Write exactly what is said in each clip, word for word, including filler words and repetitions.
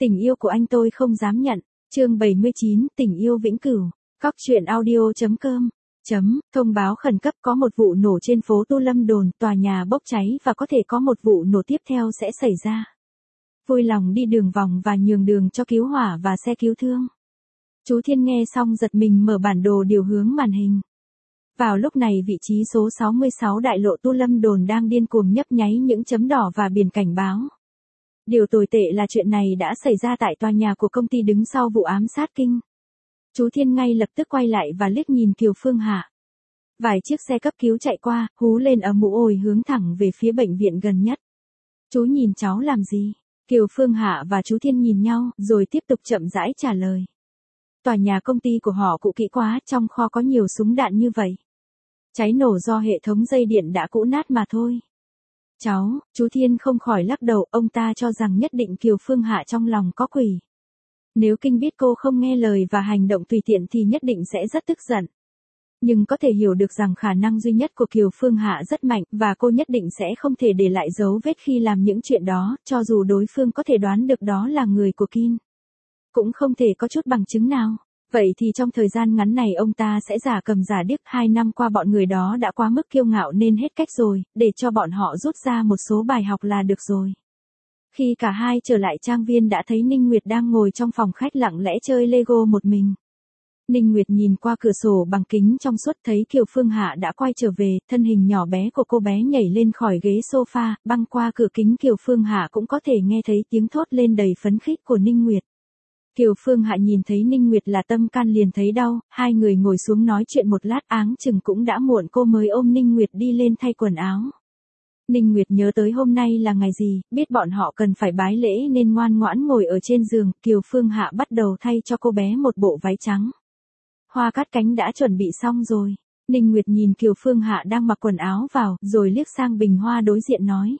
Tình yêu của anh tôi không dám nhận. Chương bảy mươi chín, tình yêu vĩnh cửu. Cóc truyện audio chấm com. Chấm, thông báo khẩn cấp có một vụ nổ trên phố Tu Lâm Đồn, tòa nhà bốc cháy và có thể có một vụ nổ tiếp theo sẽ xảy ra. Vui lòng đi đường vòng và nhường đường cho cứu hỏa và xe cứu thương. Chú Thiên nghe xong giật mình mở bản đồ điều hướng màn hình. Vào lúc này vị trí số sáu mươi sáu đại lộ Tu Lâm Đồn đang điên cuồng nhấp nháy những chấm đỏ và biển cảnh báo. Điều tồi tệ là chuyện này đã xảy ra tại tòa nhà của công ty đứng sau vụ ám sát kinh. Chú Thiên ngay lập tức quay lại và liếc nhìn Kiều Phương Hạ. Vài chiếc xe cấp cứu chạy qua, hú lên ầm ĩ hướng thẳng về phía bệnh viện gần nhất. Chú nhìn cháu làm gì? Kiều Phương Hạ và chú Thiên nhìn nhau, rồi tiếp tục chậm rãi trả lời. Tòa nhà công ty của họ cũ kỹ quá, trong kho có nhiều súng đạn như vậy. Cháy nổ do hệ thống dây điện đã cũ nát mà thôi. Cháu, chú Thiên không khỏi lắc đầu, ông ta cho rằng nhất định Kiều Phương Hạ trong lòng có quỷ. Nếu Kinh biết cô không nghe lời và hành động tùy tiện thì nhất định sẽ rất tức giận. Nhưng có thể hiểu được rằng khả năng duy nhất của Kiều Phương Hạ rất mạnh và cô nhất định sẽ không thể để lại dấu vết khi làm những chuyện đó, cho dù đối phương có thể đoán được đó là người của Kin. Cũng không thể có chút bằng chứng nào. Vậy thì trong thời gian ngắn này ông ta sẽ giả cầm giả điếc. Hai năm qua bọn người đó đã quá mức kiêu ngạo nên hết cách rồi, để cho bọn họ rút ra một số bài học là được rồi. Khi cả hai trở lại trang viên đã thấy Ninh Nguyệt đang ngồi trong phòng khách lặng lẽ chơi Lego một mình. Ninh Nguyệt nhìn qua cửa sổ bằng kính trong suốt thấy Kiều Phương Hạ đã quay trở về, thân hình nhỏ bé của cô bé nhảy lên khỏi ghế sofa, băng qua cửa kính Kiều Phương Hạ cũng có thể nghe thấy tiếng thốt lên đầy phấn khích của Ninh Nguyệt. Kiều Phương Hạ nhìn thấy Ninh Nguyệt là tâm can liền thấy đau, hai người ngồi xuống nói chuyện một lát áng chừng cũng đã muộn cô mới ôm Ninh Nguyệt đi lên thay quần áo. Ninh Nguyệt nhớ tới hôm nay là ngày gì, biết bọn họ cần phải bái lễ nên ngoan ngoãn ngồi ở trên giường, Kiều Phương Hạ bắt đầu thay cho cô bé một bộ váy trắng. Hoa cắt cánh đã chuẩn bị xong rồi. Ninh Nguyệt nhìn Kiều Phương Hạ đang mặc quần áo vào, rồi liếc sang bình hoa đối diện nói.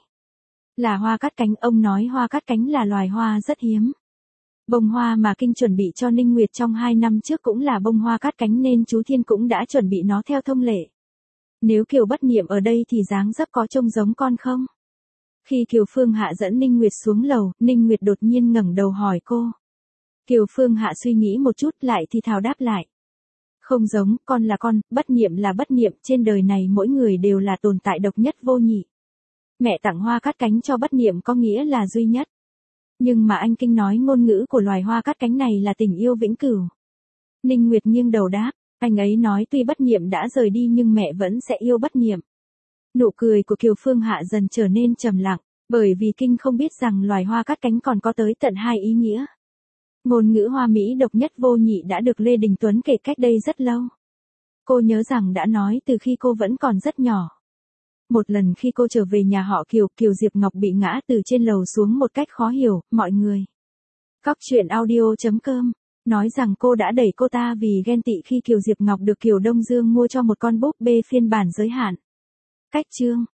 Là hoa cắt cánh, ông nói hoa cắt cánh là loài hoa rất hiếm. Bông hoa mà Kinh chuẩn bị cho Ninh Nguyệt trong hai năm trước cũng là bông hoa cắt cánh nên chú Thiên cũng đã chuẩn bị nó theo thông lệ. Nếu Kiều Bất Niệm ở đây thì dáng dấp có trông giống con không? Khi Kiều Phương Hạ dẫn Ninh Nguyệt xuống lầu, Ninh Nguyệt đột nhiên ngẩng đầu hỏi cô. Kiều Phương Hạ suy nghĩ một chút lại thì thào đáp lại. Không giống, con là con, Bất Niệm là Bất Niệm, trên đời này mỗi người đều là tồn tại độc nhất vô nhị. Mẹ tặng hoa cắt cánh cho Bất Niệm có nghĩa là duy nhất. Nhưng mà anh Kinh nói ngôn ngữ của loài hoa cắt cánh này là tình yêu vĩnh cửu. Ninh Nguyệt nghiêng đầu đáp, anh ấy nói tuy Bất Niệm đã rời đi nhưng mẹ vẫn sẽ yêu Bất Niệm. Nụ cười của Kiều Phương Hạ dần trở nên trầm lặng, bởi vì Kinh không biết rằng loài hoa cắt cánh còn có tới tận hai ý nghĩa. Ngôn ngữ hoa mỹ độc nhất vô nhị đã được Lê Đình Tuấn kể cách đây rất lâu. Cô nhớ rằng đã nói từ khi cô vẫn còn rất nhỏ. Một lần khi cô trở về nhà họ Kiều, Kiều Diệp Ngọc bị ngã từ trên lầu xuống một cách khó hiểu, mọi người. Cóc truyện audio chấm com nói rằng cô đã đẩy cô ta vì ghen tị khi Kiều Diệp Ngọc được Kiều Đông Dương mua cho một con búp bê phiên bản giới hạn. Cách chương